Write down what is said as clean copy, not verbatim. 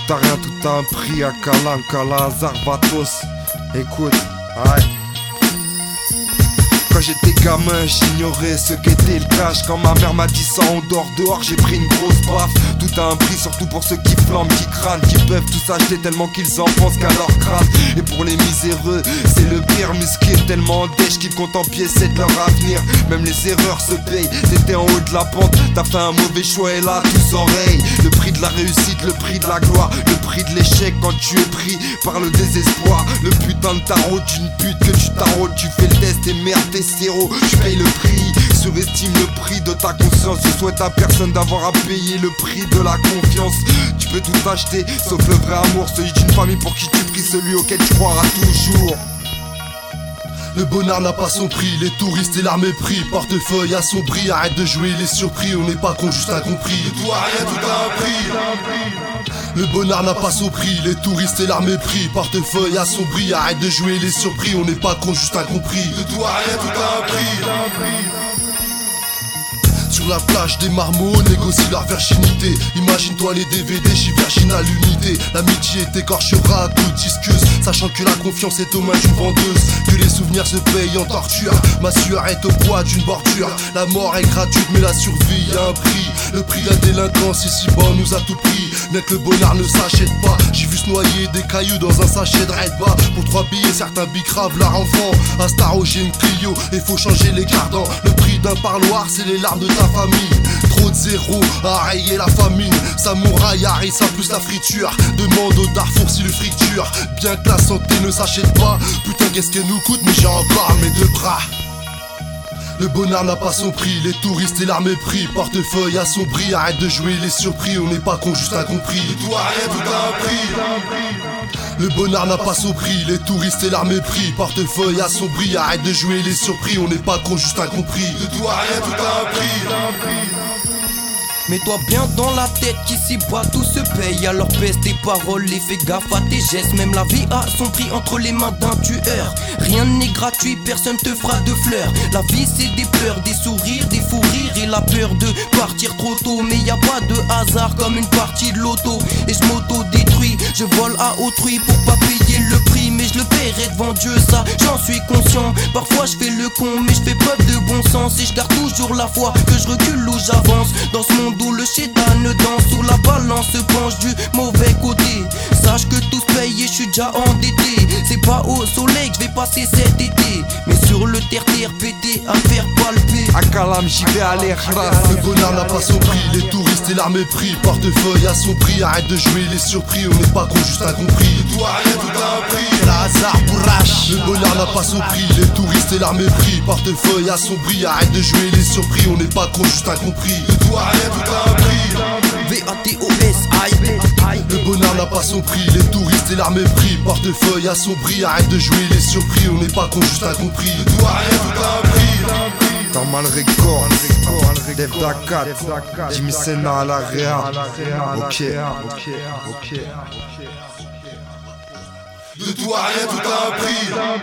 Tout a rien, tout a un prix. À Calam, Calazar, Batos. Écoute, aïe. Quand j'étais gamin, j'ignorais ce qu'était le cash. Quand ma mère m'a dit ça, on dort dehors, j'ai pris une grosse baffe. Tout a un prix, surtout pour ceux qui flambent, qui crânent, qui peuvent tout s'acheter tellement qu'ils en pensent qu'à leur crâne. Et pour les miséreux, c'est le pire musqué, tellement en dèche qu'ils comptent en pièces, c'est de leur avenir. Même les erreurs se payent, t'étais en haut de la pente, t'as fait un mauvais choix et là, tous oreilles. Le prix de la réussite, le prix de la gloire, le prix de l'échec quand tu es pris par le désespoir. Le putain de tarot d'une pute que tu taraudes, tu fais le test et merde, t'es zéro, tu payes le prix. Surestime le prix de ta conscience. Je souhaite à personne d'avoir à payer le prix de la confiance. Tu peux tout acheter sauf le vrai amour, celui d'une famille pour qui tu pries, celui auquel tu croiras toujours. Le bonheur n'a pas son prix, les touristes et l'armée pris. Portefeuille assombri, arrête de jouer les surpris. On n'est pas con, juste incompris. De tout à rien, tout a un prix. Le bonheur n'a pas son prix, les touristes et l'armée pris. Portefeuille assombri, arrête de jouer les surpris. On n'est pas con, juste incompris. De tout à rien, tout a un prix. Sur la plage des marmots négocient leur virginité. Imagine-toi les DVD, j'suis virgin à l'unité. L'amitié t'écorchera à coups de discus, sachant que la confiance est aux mains d'une vendeuse. Que les souvenirs se payent en torture. Ma sueur est au poids d'une bordure. La mort est gratuite mais la survie a un prix. Le prix de la délinquance ici-bas nous a tout pris. Bien que le bonheur ne s'achète pas. J'ai vu se noyer des cailloux dans un sachet de Red Bas. Pour 3 billets certains bicravent leur enfant. Un Staro, j'ai une Clio et faut changer les cardans. Le prix d'un parloir c'est les larmes de ta famille. Trop de zéro à rayer la famine. Samouraï harissa plus la friture. Demande au Darfour si le fric dure. Bien que la santé ne s'achète pas. Putain qu'est-ce qu'elle nous coûte, mais j'ai encore mes deux bras. Le bonheur n'a pas son prix, les touristes et l'armée pris. Portefeuille assombri, arrête de jouer les surpris. On n'est pas con, juste incompris. De tout à rien, tout a un prix. Le bonheur n'a pas son prix, les touristes et l'armée pris. Portefeuille assombri, arrête de jouer les surpris. On n'est pas con, juste incompris. De tout à rien, tout a un prix. Mets-toi bien dans la tête qu'ici bas tout se paye. Alors pèse tes paroles et fais gaffe à tes gestes. Même la vie a son prix entre les mains d'un tueur. Rien n'est gratuit, personne te fera de fleurs. La vie c'est des pleurs, des sourires, des fous rires et la peur de partir trop tôt. Mais y a pas de hasard comme une partie de loto. Et je m'auto-détruis, je vole à autrui pour pas payer le prix. Mais je le paierai devant Dieu, ça j'en suis conscient. Parfois je fais le con mais je fais preuve de bon sens. Et je garde toujours la foi que je recule ou j'avance. Dans ce monde où le chétan danse, où la balance se penche du mauvais côté. Sache que tout se paye et je suis déjà endetté. C'est pas au soleil que je vais passer cet été, mais sur le terre-terre pété à faire palper. À Calam, j'y vais à l'air. Le bonheur n'a pas son prix, les touristes et l'armée pris. Portefeuille à son prix, arrête de jouer les surpris. On n'est pas con, juste incompris. De tout à rien, tout a un prix. Calazar, Bourrache. Le bonheur n'a pas son prix, les touristes et l'armée pris. Portefeuille assombri, arrête de jouer les surpris. On n'est pas con, juste incompris. De tout à rien, tout a un prix. V-A-T-O-S-I. Le bonheur n'a pas son prix, les touristes et l'armée pris. Portefeuille assombri, arrête de jouer les surpris. On n'est pas con, juste incompris. De tout à rien, tout a un prix. Normal Record, Dev Dakat, Jimmy Senna à la Réa. Ok. De tout à rien, tout a un prix.